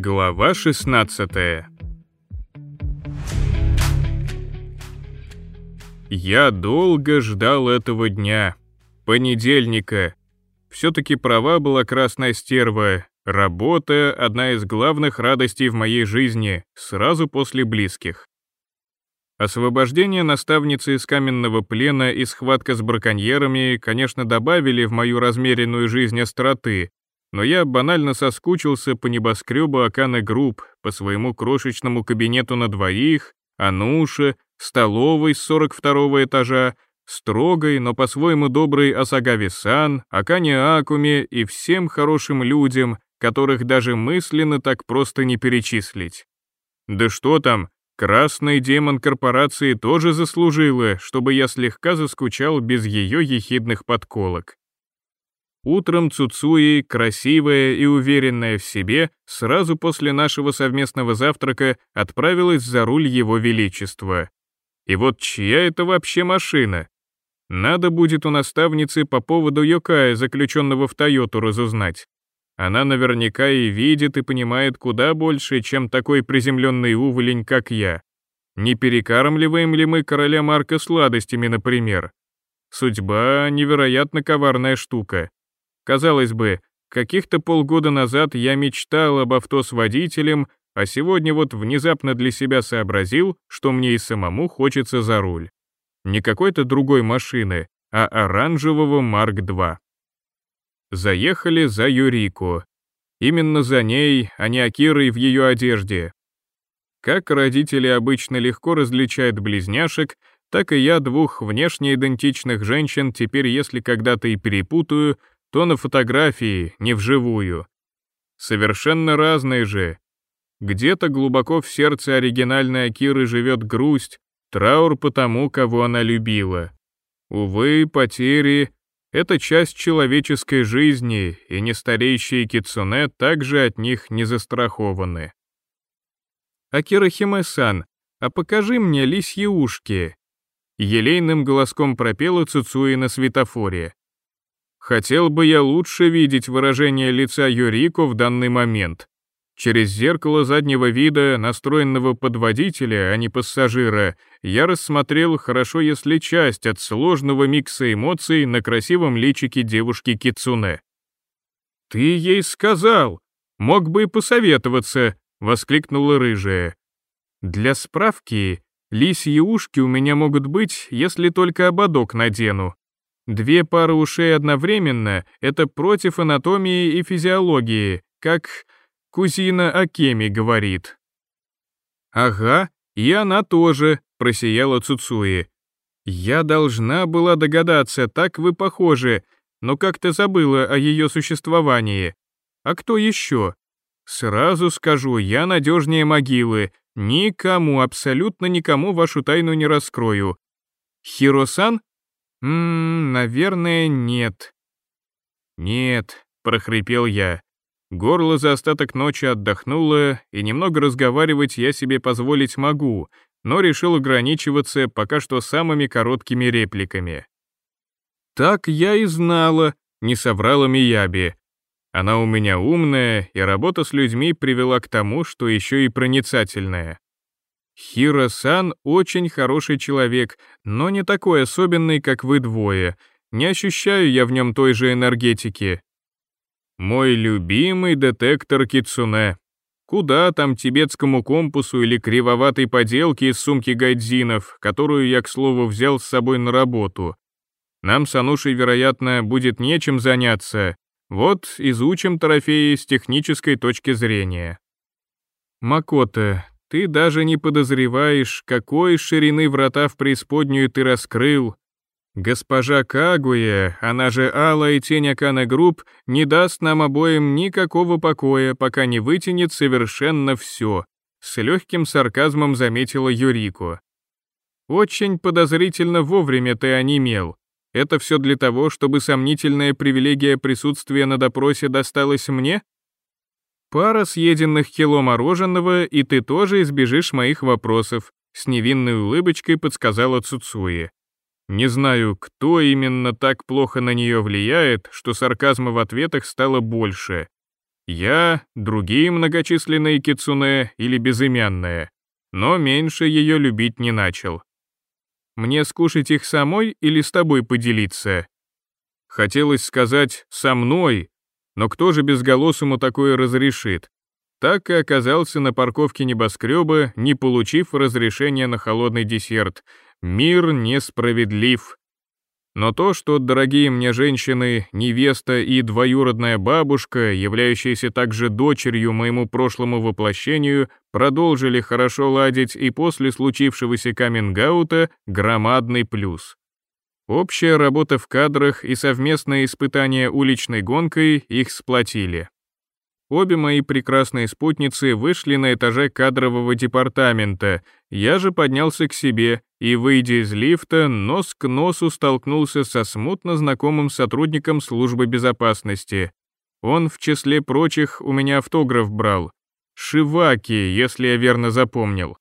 Глава 16. Я долго ждал этого дня, понедельника. Все-таки права была красная стерва. Работа — одна из главных радостей в моей жизни, сразу после близких. Освобождение наставницы из каменного плена и схватка с браконьерами, конечно, добавили в мою размеренную жизнь остроты, но я банально соскучился по небоскребу Акане Групп, по своему крошечному кабинету на двоих, Ануше, столовой с 42-го этажа, строгой, но по-своему доброй Асагаве-сан, Акане Акуме и всем хорошим людям, которых даже мысленно так просто не перечислить. Да что там, красный демон корпорации тоже заслужила, чтобы я слегка заскучал без ее ехидных подколок. Утром Цуцуи, красивая и уверенная в себе, сразу после нашего совместного завтрака отправилась за руль Его Величества. И вот чья это вообще машина? Надо будет у наставницы по поводу Йокая, заключенного в Тойоту, разузнать. Она наверняка и видит, и понимает куда больше, чем такой приземленный уволень, как я. Не перекармливаем ли мы короля Марка сладостями, например? Судьба — невероятно коварная штука. Казалось бы, каких-то полгода назад я мечтал об авто с водителем, а сегодня вот внезапно для себя сообразил, что мне и самому хочется за руль. Не какой-то другой машины, а оранжевого Марк-2. Заехали за Юрико. Именно за ней, а не Акирой в ее одежде. Как родители обычно легко различают близняшек, так и я двух внешне идентичных женщин теперь, если когда-то и перепутаю, то на фотографии, не вживую. Совершенно разные же. Где-то глубоко в сердце оригинальной Акиры живет грусть, траур по тому, кого она любила. Увы, потери — это часть человеческой жизни, и нестареющие кицуне также от них не застрахованы. «Акира Химе-сан, а покажи мне лисьи ушки», — елейным голоском пропела Цуцуи на светофоре. Хотел бы я лучше видеть выражение лица Юрико в данный момент. Через зеркало заднего вида, настроенного под водителя, а не пассажира, я рассмотрел хорошо, если часть от сложного микса эмоций на красивом личике девушки Кицуне. «Ты ей сказал! Мог бы и посоветоваться!» — воскликнула рыжая. «Для справки, лисьи ушки у меня могут быть, если только ободок надену. 2 пары ушей одновременно — это против анатомии и физиологии, как кузина Акеми говорит». «Ага, и она тоже», — просияла Цуцуи. «Я должна была догадаться, так вы похожи, но как-то забыла о ее существовании. А кто еще? Сразу скажу, я надежнее могилы, никому, абсолютно никому вашу тайну не раскрою. Хиро-сан? Наверное, нет». «Нет», — прохрипел я. Горло за остаток ночи отдохнуло, и немного разговаривать я себе позволить могу, но решил ограничиваться пока что самыми короткими репликами. «Так я и знала», — не соврала Мияби. Она у меня умная, и работа с людьми привела к тому, что еще и проницательная. Хиро-сан очень хороший человек, но не такой особенный, как вы двое. Не ощущаю я в нем той же энергетики. Мой любимый детектор кицуне. Куда там тибетскому компасу или кривоватой поделке из сумки гайдзинов, которую я, к слову, взял с собой на работу. Нам с Анушей, вероятно, будет нечем заняться. Вот изучим трофеи с технической точки зрения. Макото, ты даже не подозреваешь, какой ширины врата в преисподнюю ты раскрыл. Госпожа Кагуя, она же Алая Тень Акане Групп, не даст нам обоим никакого покоя, пока не вытянет совершенно все, с легким сарказмом заметила Юрико. Очень подозрительно вовремя ты онемел. Это все для того, чтобы сомнительная привилегия присутствия на допросе досталась мне? Пара съеденных кило мороженого, и ты тоже избежишь моих вопросов, с невинной улыбочкой подсказала Цуцуи. Не знаю, кто именно так плохо на нее влияет, что сарказма в ответах стало больше. Я, другие многочисленные кицуне или безымянные, но меньше ее любить не начал. Мне скушать их самой или с тобой поделиться? Хотелось сказать «со мной», но кто же безголосому такое разрешит? Так и оказался на парковке небоскреба, не получив разрешения на холодный десерт. Мир несправедлив. Но то, что дорогие мне женщины, невеста и двоюродная бабушка, являющиеся также дочерью моему прошлому воплощению, продолжили хорошо ладить и после случившегося каминг-аута — громадный плюс. Общая работа в кадрах и совместное испытание уличной гонкой их сплотили. Обе мои прекрасные спутницы вышли на этаже кадрового департамента, я же поднялся к себе и, выйдя из лифта, нос к носу столкнулся со смутно знакомым сотрудником службы безопасности. Он, в числе прочих, у меня автограф брал. Шиваки, если я верно запомнил.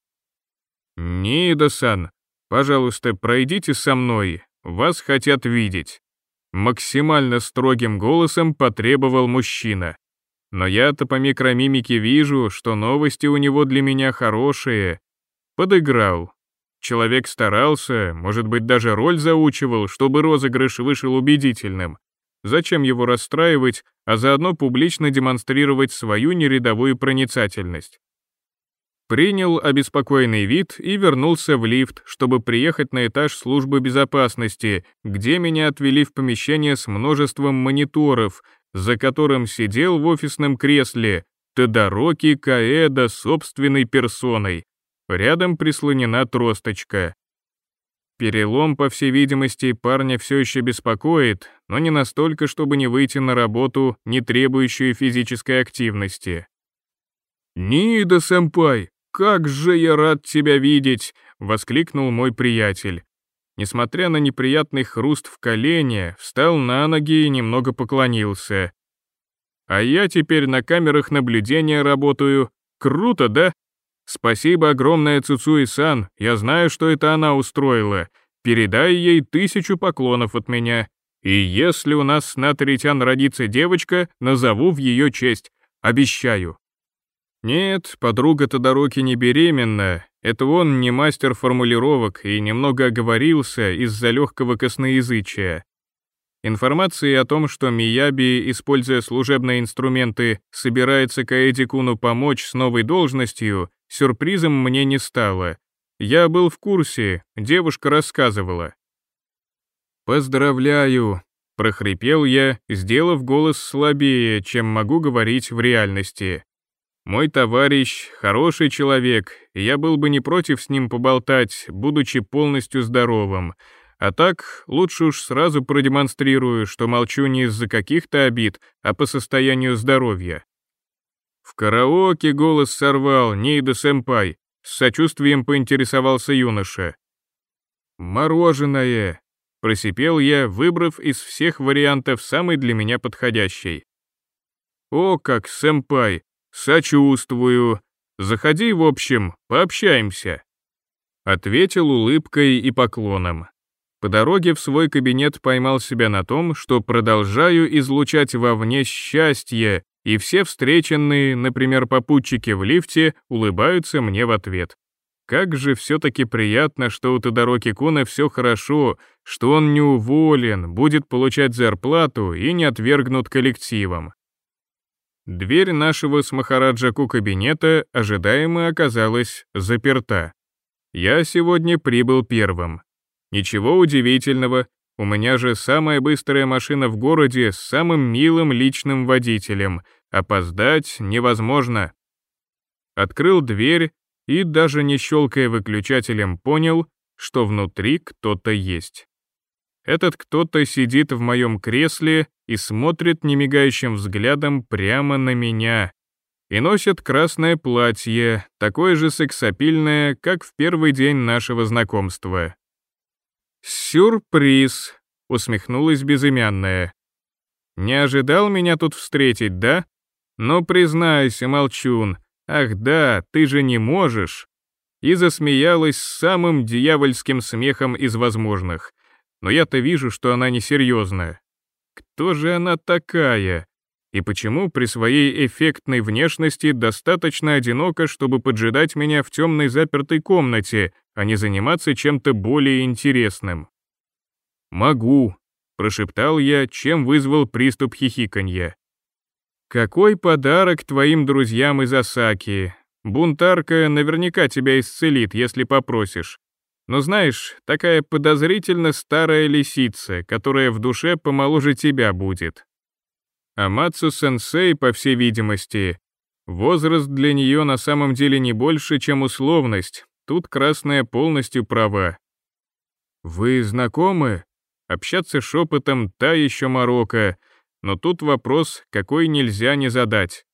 «Ниида-сан, пожалуйста, пройдите со мной, вас хотят видеть», максимально строгим голосом потребовал мужчина. Но я-то по микромимике вижу, что новости у него для меня хорошие. Подыграл. Человек старался, может быть, даже роль заучивал, чтобы розыгрыш вышел убедительным. Зачем его расстраивать, а заодно публично демонстрировать свою нерядовую проницательность? Принял обеспокоенный вид и вернулся в лифт, чтобы приехать на этаж службы безопасности, где меня отвели в помещение с множеством мониторов, за которым сидел в офисном кресле Тодароки Каэда собственной персоной. Рядом прислонена тросточка. Перелом, по всей видимости, парня все еще беспокоит, но не настолько, чтобы не выйти на работу, не требующую физической активности. «Ниида-сэмпай, как же я рад тебя видеть!» — воскликнул мой приятель. Несмотря на неприятный хруст в колене, встал на ноги и немного поклонился. «А я теперь на камерах наблюдения работаю. Круто, да? Спасибо огромное Цуцуи-сан, я знаю, что это она устроила. Передай ей 1000 поклонов от меня. И если у нас с Натаритян родится девочка, назову в ее честь. Обещаю». Нет, подруга Тодороки не беременна, это он не мастер формулировок и немного оговорился из-за легкого косноязычия. Информации о том, что Мияби, используя служебные инструменты, собирается Каэди-куну помочь с новой должностью, сюрпризом мне не стало. Я был в курсе, девушка рассказывала. «Поздравляю», — прохрипел я, сделав голос слабее, чем могу говорить в реальности. Мой товарищ — хороший человек, и я был бы не против с ним поболтать, будучи полностью здоровым. А так, лучше уж сразу продемонстрирую, что молчу не из-за каких-то обид, а по состоянию здоровья. В караоке голос сорвал Ниида-сэмпай, с сочувствием поинтересовался юноша. «Мороженое», — просипел я, выбрав из всех вариантов самый для меня подходящий. «О как, сэмпай! Сочувствую. Заходи, в общем, пообщаемся», — ответил улыбкой и поклоном. По дороге в свой кабинет поймал себя на том, что продолжаю излучать вовне счастье, и все встреченные, например, попутчики в лифте, улыбаются мне в ответ. Как же все-таки приятно, что у Тодороки-куна все хорошо, что он не уволен, будет получать зарплату и не отвергнут коллективом. Дверь нашего с Махараджаку кабинета ожидаемо оказалась заперта. Я сегодня прибыл первым. Ничего удивительного, у меня же самая быстрая машина в городе с самым милым личным водителем, опоздать невозможно. Открыл дверь и, даже не щелкая выключателем, понял, что внутри кто-то есть. Этот кто-то сидит в моем кресле и смотрит немигающим взглядом прямо на меня. И носит красное платье, такое же сексапильное, как в первый день нашего знакомства. «Сюрприз!» — усмехнулась безымянная. «Не ожидал меня тут встретить, да? Ну, признайся, молчун. Ах да, ты же не можешь!» И засмеялась самым дьявольским смехом из возможных. Но я-то вижу, что она несерьезная. Кто же она такая? И почему при своей эффектной внешности достаточно одиноко, чтобы поджидать меня в темной запертой комнате, а не заниматься чем-то более интересным? «Могу», — прошептал я, чем вызвал приступ хихиканья. «Какой подарок твоим друзьям из Осаки? Бунтарка наверняка тебя исцелит, если попросишь. Но знаешь, такая подозрительно старая лисица, которая в душе помоложе тебя будет. Амацу-сенсей, по всей видимости, возраст для нее на самом деле не больше, чем условность, тут красная полностью права. Вы знакомы? Общаться шепотом — та еще морока, но тут вопрос, какой нельзя не задать.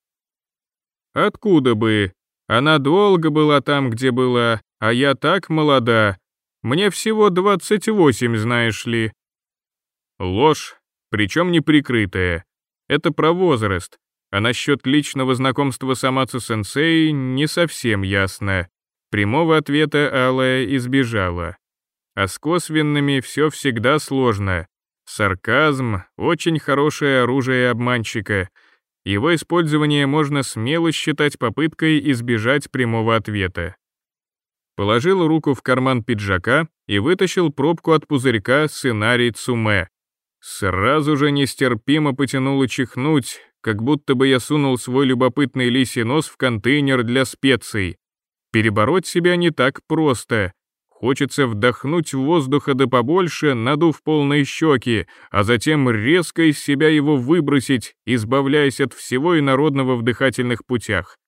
Откуда бы? Она долго была там, где была, а я так молода. Мне всего 28, знаешь ли. Ложь, причем неприкрытая. Это про возраст, а насчет личного знакомства с Амацу-сенсей не совсем ясно. Прямого ответа Алая избежала. А с косвенными все всегда сложно. Сарказм — очень хорошее оружие обманщика. Его использование можно смело считать попыткой избежать прямого ответа. Положил руку в карман пиджака и вытащил пробку от пузырька сценарий Цуме. Сразу же нестерпимо потянуло чихнуть, как будто бы я сунул свой любопытный лисий нос в контейнер для специй. Перебороть себя не так просто. Хочется вдохнуть воздуха да побольше, надув полные щеки, а затем резко из себя его выбросить, избавляясь от всего инородного в дыхательных путях.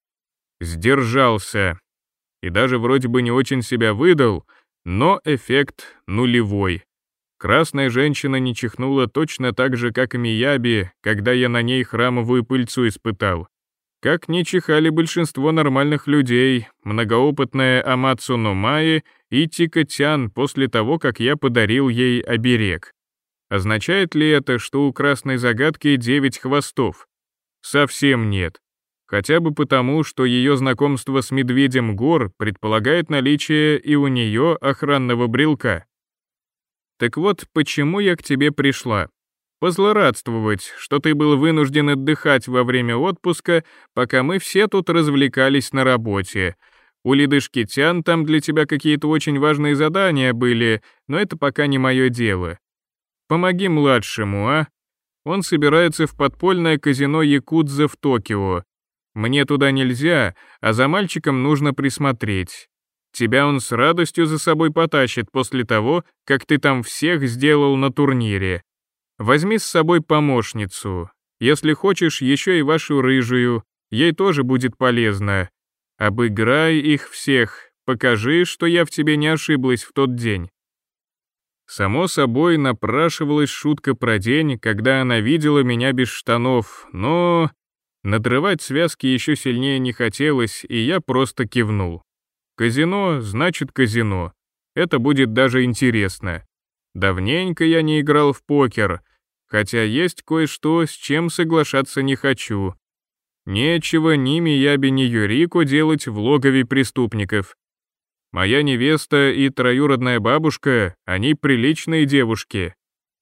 Сдержался. И даже вроде бы не очень себя выдал, но эффект нулевой. Красная женщина не чихнула точно так же, как и Мияби, когда я на ней храмовую пыльцу испытал. Как не чихали большинство нормальных людей, многоопытная Амацу Номаи и Тика-тян после того, как я подарил ей оберег. Означает ли это, что у красной загадки 9 хвостов? Совсем нет. Хотя бы потому, что ее знакомство с медведем гор предполагает наличие и у нее охранного брелка. Так вот, почему я к тебе пришла? Позлорадствовать, что ты был вынужден отдыхать во время отпуска, пока мы все тут развлекались на работе. У ледышки Тян там для тебя какие-то очень важные задания были, но это пока не мое дело. Помоги младшему, а? Он собирается в подпольное казино Якудза в Токио. Мне туда нельзя, а за мальчиком нужно присмотреть. Тебя он с радостью за собой потащит после того, как ты там всех сделал на турнире. Возьми с собой помощницу. Если хочешь, еще и вашу рыжую. Ей тоже будет полезно. Обыграй их всех. Покажи, что я в тебе не ошиблась в тот день. Само собой, напрашивалась шутка про день, когда она видела меня без штанов, но надрывать связки еще сильнее не хотелось, и я просто кивнул. Казино значит казино. Это будет даже интересно. Давненько я не играл в покер, хотя есть кое-что, с чем соглашаться не хочу. Нечего ни Мияби, ни Юрико делать в логове преступников. Моя невеста и троюродная бабушка, они приличные девушки.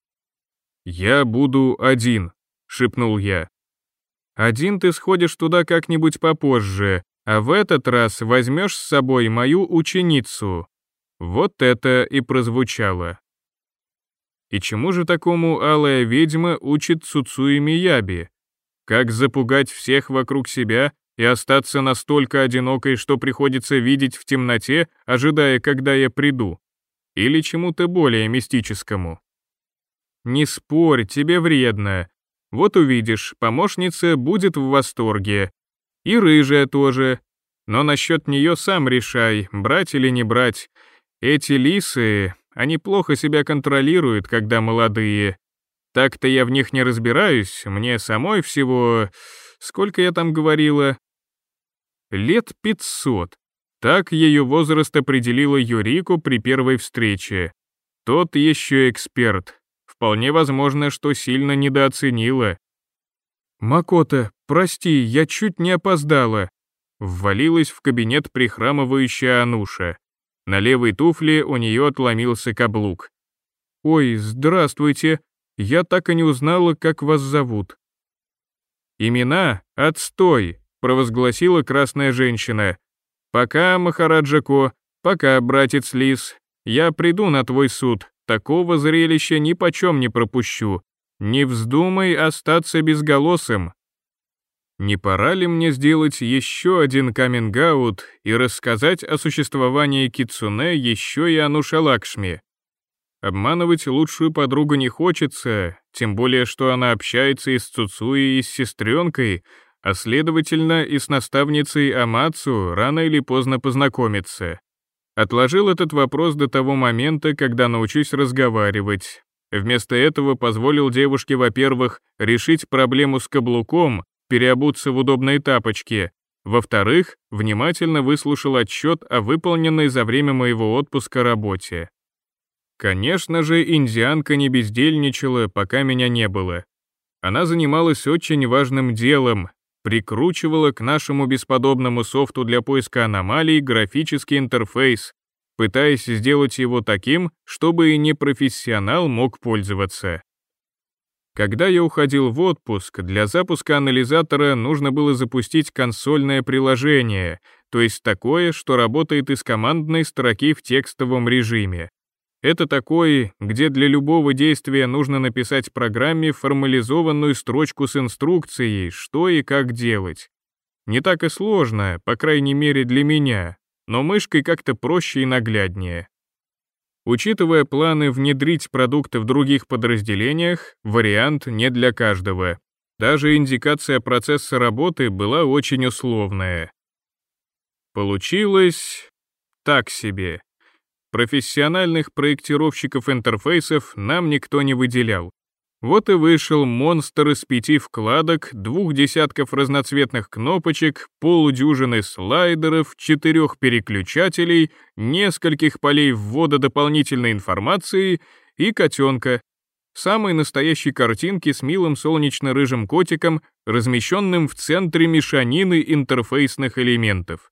«Я буду один», — шепнул я. «Один ты сходишь туда как-нибудь попозже, а в этот раз возьмешь с собой мою ученицу». Вот это и прозвучало. И чему же такому алая ведьма учит Цуцуи Мияби? Как запугать всех вокруг себя и остаться настолько одинокой, что приходится видеть в темноте, ожидая, когда я приду? Или чему-то более мистическому? Не спорь, тебе вредно. Вот увидишь, помощница будет в восторге. И рыжая тоже. Но насчет нее сам решай, брать или не брать. Эти лисы, они плохо себя контролируют, когда молодые. Так-то я в них не разбираюсь, мне самой всего... Сколько я там говорила? Лет 500. Так ее возраст определила Юрико при первой встрече. Тот еще эксперт. Вполне возможно, что сильно недооценила. «Макото, прости, я чуть не опоздала», — ввалилась в кабинет прихрамывающая Ануша. На левой туфле у нее отломился каблук. «Ой, здравствуйте, я так и не узнала, как вас зовут». «Имена — отстой», — провозгласила красная женщина. «Пока, Махараджа-ко, пока, братец Лис, я приду на твой суд, такого зрелища ни почем не пропущу. Не вздумай остаться безголосым». Не пора ли мне сделать еще один каминг-аут и рассказать о существовании кицунэ еще и Ануше Лакшми? Обманывать лучшую подругу не хочется, тем более что она общается и с Цуцуи, и с сестренкой, а следовательно и с наставницей Амацу рано или поздно познакомиться. Отложил этот вопрос до того момента, когда научусь разговаривать. Вместо этого позволил девушке, во-первых, решить проблему с каблуком, переобуться в удобные тапочки, во-вторых, внимательно выслушал отчет о выполненной за время моего отпуска работе. Конечно же, индианка не бездельничала, пока меня не было. Она занималась очень важным делом, прикручивала к нашему бесподобному софту для поиска аномалий графический интерфейс, пытаясь сделать его таким, чтобы и непрофессионал мог пользоваться. Когда я уходил в отпуск, для запуска анализатора нужно было запустить консольное приложение, то есть такое, что работает из командной строки в текстовом режиме. Это такой, где для любого действия нужно написать программе формализованную строчку с инструкцией, что и как делать. Не так и сложно, по крайней мере для меня, но мышкой как-то проще и нагляднее. Учитывая планы внедрить продукты в других подразделениях, вариант не для каждого. Даже индикация процесса работы была очень условная. Получилось так себе. Профессиональных проектировщиков интерфейсов нам никто не выделял. Вот и вышел монстр из 5 вкладок, 2 десятков разноцветных кнопочек, полудюжины слайдеров, 4 переключателей, нескольких полей ввода дополнительной информации и котенка, самой настоящей картинки с милым солнечно-рыжим котиком, размещенным в центре мешанины интерфейсных элементов.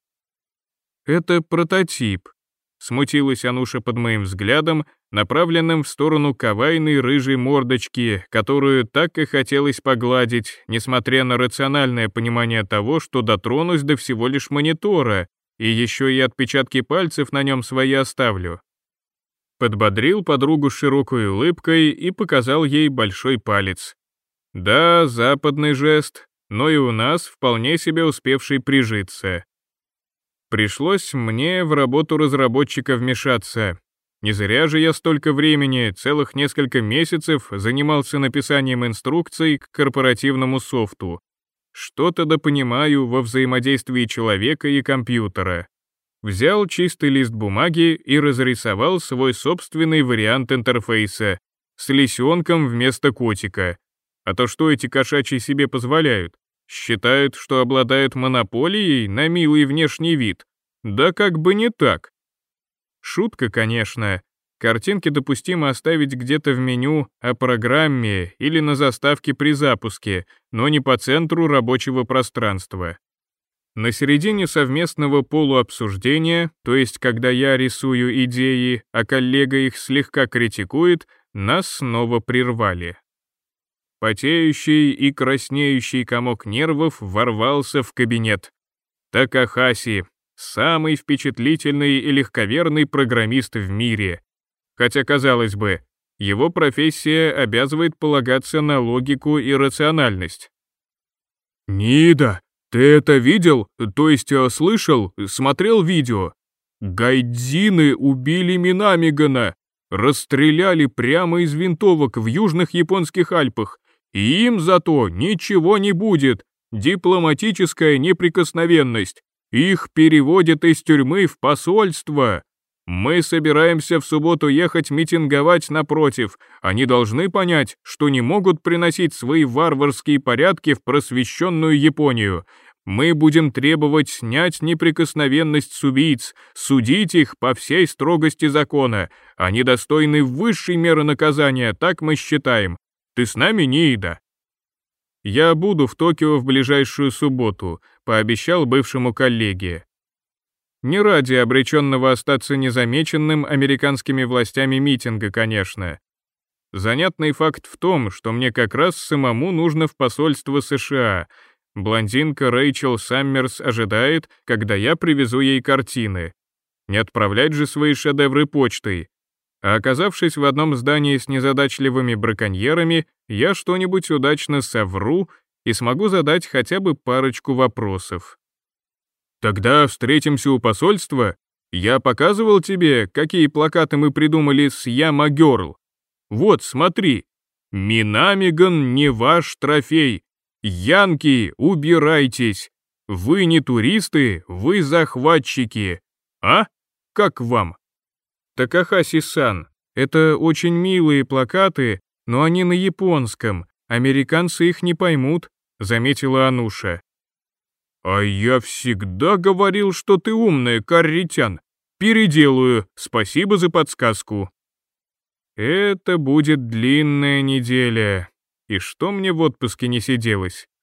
Это прототип. Смутилась Ануша под моим взглядом, направленным в сторону кавайной рыжей мордочки, которую так и хотелось погладить, несмотря на рациональное понимание того, что дотронусь до всего лишь монитора, и еще и отпечатки пальцев на нем свои оставлю. Подбодрил подругу широкой улыбкой и показал ей большой палец. Да, западный жест, но и у нас вполне себе успевший прижиться. Пришлось мне в работу разработчика вмешаться. Не зря же я столько времени, целых несколько месяцев, занимался написанием инструкций к корпоративному софту. Что-то допонимаю во взаимодействии человека и компьютера. Взял чистый лист бумаги и разрисовал свой собственный вариант интерфейса с лисенком вместо котика. А то что эти кошачьи себе позволяют? Считают, что обладают монополией на милый внешний вид. Да как бы не так. Шутка, конечно. Картинки допустимо оставить где-то в меню о программе или на заставке при запуске, но не по центру рабочего пространства. На середине совместного полуобсуждения, то есть когда я рисую идеи, а коллега их слегка критикует, нас снова прервали. Потеющий и краснеющий комок нервов ворвался в кабинет. Такахаси, самый впечатлительный и легковерный программист в мире. Хотя, казалось бы, его профессия обязывает полагаться на логику и рациональность. «Нида, ты это видел? То есть слышал? Смотрел видео? Гайдзины убили Минамигана, расстреляли прямо из винтовок в южных японских Альпах. И им зато ничего не будет, дипломатическая неприкосновенность. Их переводят из тюрьмы в посольство. Мы собираемся в субботу ехать митинговать напротив. Они должны понять, что не могут приносить свои варварские порядки в просвещенную Японию. Мы будем требовать снять неприкосновенность с убийц, судить их по всей строгости закона. Они достойны высшей меры наказания, так мы считаем. Ты с нами, Нида?» «Я буду в Токио в ближайшую субботу», — пообещал бывшему коллеге. Не ради обреченного остаться незамеченным американскими властями митинга, конечно. Занятный факт в том, что мне как раз самому нужно в посольство США. Блондинка Рэйчел Саммерс ожидает, когда я привезу ей картины. Не отправлять же свои шедевры почтой. А оказавшись в одном здании с незадачливыми браконьерами, я что-нибудь удачно совру и смогу задать хотя бы парочку вопросов. Тогда встретимся у посольства. Я показывал тебе, какие плакаты мы придумали с Яма Герл. Вот, смотри. Минамиган не ваш трофей. Янки, убирайтесь. Вы не туристы, вы захватчики. А? Как вам? Такахаси-сан, это очень милые плакаты, но они на японском, американцы их не поймут, заметила Ануша. А я всегда говорил, что ты умная, Карритян. Переделаю, спасибо за подсказку. Это будет длинная неделя. И что мне в отпуске не сиделось?